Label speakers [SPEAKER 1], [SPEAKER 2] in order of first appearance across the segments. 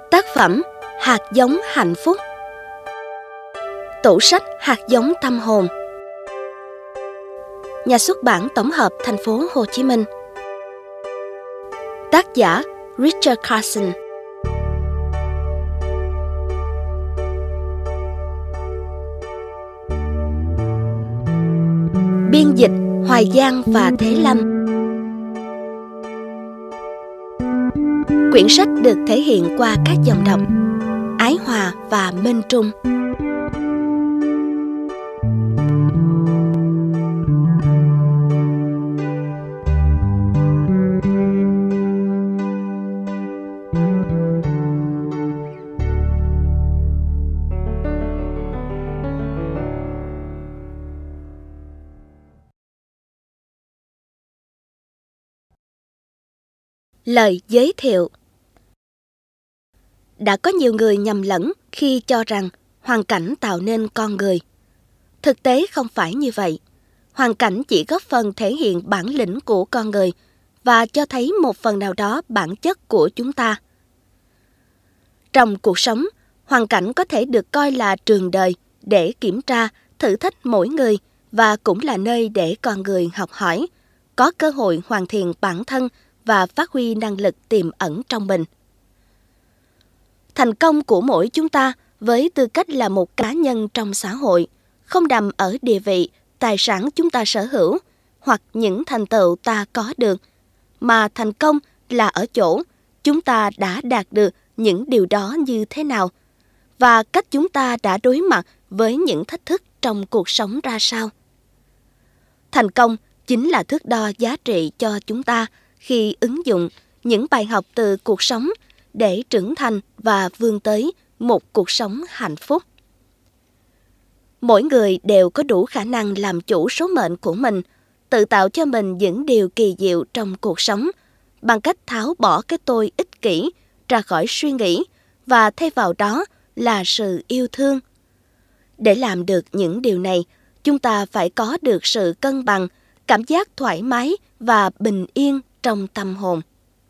[SPEAKER 1] Tác phẩm Hạt giống hạnh phúc. Tủ sách Hạt giống tâm hồn. Nhà xuất bản tổng hợp thành phố Hồ Chí Minh. Tác giả Richard Carson. Biên dịch Hoài Giang và Thế Lâm. Quyển sách được thể hiện qua các dòng đọc Ái Hòa và Minh Trung. Lời giới thiệu. Đã có nhiều người nhầm lẫn khi cho rằng hoàn cảnh tạo nên con người. Thực tế không phải như vậy. Hoàn cảnh chỉ góp phần thể hiện bản lĩnh của con người và cho thấy một phần nào đó bản chất của chúng ta. Trong cuộc sống, hoàn cảnh có thể được coi là trường đời để kiểm tra, thử thách mỗi người và cũng là nơi để con người học hỏi, có cơ hội hoàn thiện bản thân và phát huy năng lực tiềm ẩn trong mình. Thành công của mỗi chúng ta với tư cách là một cá nhân trong xã hội không nằm ở địa vị, tài sản chúng ta sở hữu hoặc những thành tựu ta có được, mà thành công là ở chỗ chúng ta đã đạt được những điều đó như thế nào và cách chúng ta đã đối mặt với những thách thức trong cuộc sống ra sao. Thành công chính là thước đo giá trị cho chúng ta khi ứng dụng những bài học từ cuộc sống để trưởng thành và vươn tới một cuộc sống hạnh phúc. Mỗi người đều có đủ khả năng làm chủ số mệnh của mình, tự tạo cho mình những điều kỳ diệu trong cuộc sống bằng cách tháo bỏ cái tôi ích kỷ ra khỏi suy nghĩ và thay vào đó là sự yêu thương. Để làm được những điều này, chúng ta phải có được sự cân bằng, cảm giác thoải mái và bình yên trong tâm hồn.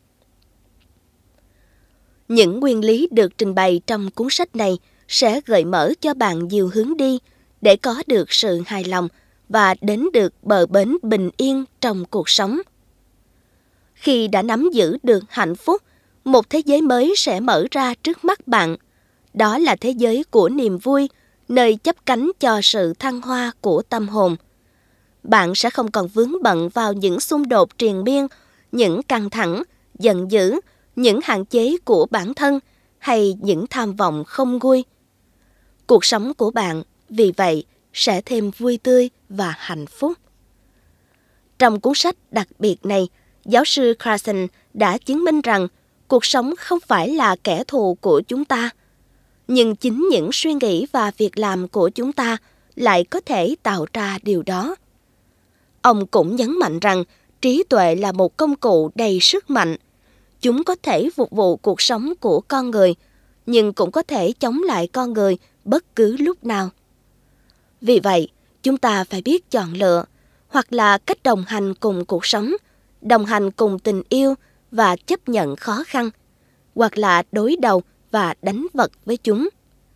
[SPEAKER 1] Những nguyên lý được trình bày trong cuốn sách này sẽ gợi mở cho bạn nhiều hướng đi để có được sự hài lòng và đến được bờ bến bình yên trong cuộc sống. Khi đã nắm giữ được hạnh phúc, một thế giới mới sẽ mở ra trước mắt bạn. Đó là thế giới của niềm vui, nơi chắp cánh cho sự thăng hoa của tâm hồn. Bạn sẽ không còn vướng bận vào những xung đột triền miên, những căng thẳng, giận dữ, những hạn chế của bản thân hay những tham vọng không nguôi. Cuộc sống của bạn vì vậy sẽ thêm vui tươi và hạnh phúc. Trong cuốn sách đặc biệt này, giáo sư Carson đã chứng minh rằng cuộc sống không phải là kẻ thù của chúng ta, nhưng chính những suy nghĩ và việc làm của chúng ta lại có thể tạo ra điều đó. Ông cũng nhấn mạnh rằng trí tuệ là một công cụ đầy sức mạnh. Chúng có thể phục vụ cuộc sống của con người, nhưng cũng có thể chống lại con người bất cứ lúc nào. Vì vậy, chúng ta phải biết chọn lựa, hoặc là cách đồng hành cùng cuộc sống, đồng hành cùng tình yêu và chấp nhận khó khăn, hoặc là đối đầu và đánh vật với chúng.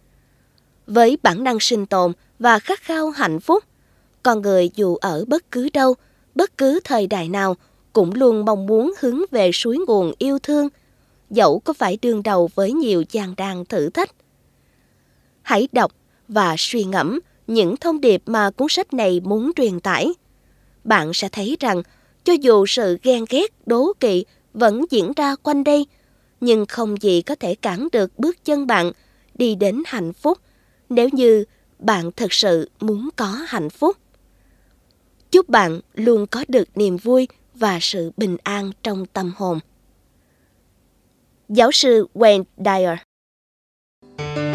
[SPEAKER 1] Với bản năng sinh tồn và khát khao hạnh phúc, con người dù ở bất cứ đâu, bất cứ thời đại nào, cũng luôn mong muốn hướng về suối nguồn yêu thương, dẫu có phải đương đầu với nhiều gian nan thử thách. Hãy đọc và suy ngẫm những thông điệp mà cuốn sách này muốn truyền tải. Bạn sẽ thấy rằng, cho dù sự ghen ghét, đố kỵ vẫn diễn ra quanh đây, nhưng không gì có thể cản được bước chân bạn đi đến hạnh phúc nếu như bạn thực sự muốn có hạnh phúc. Chúc bạn luôn có được niềm vui và sự bình an trong tâm hồn. Giáo sư Wayne Dyer.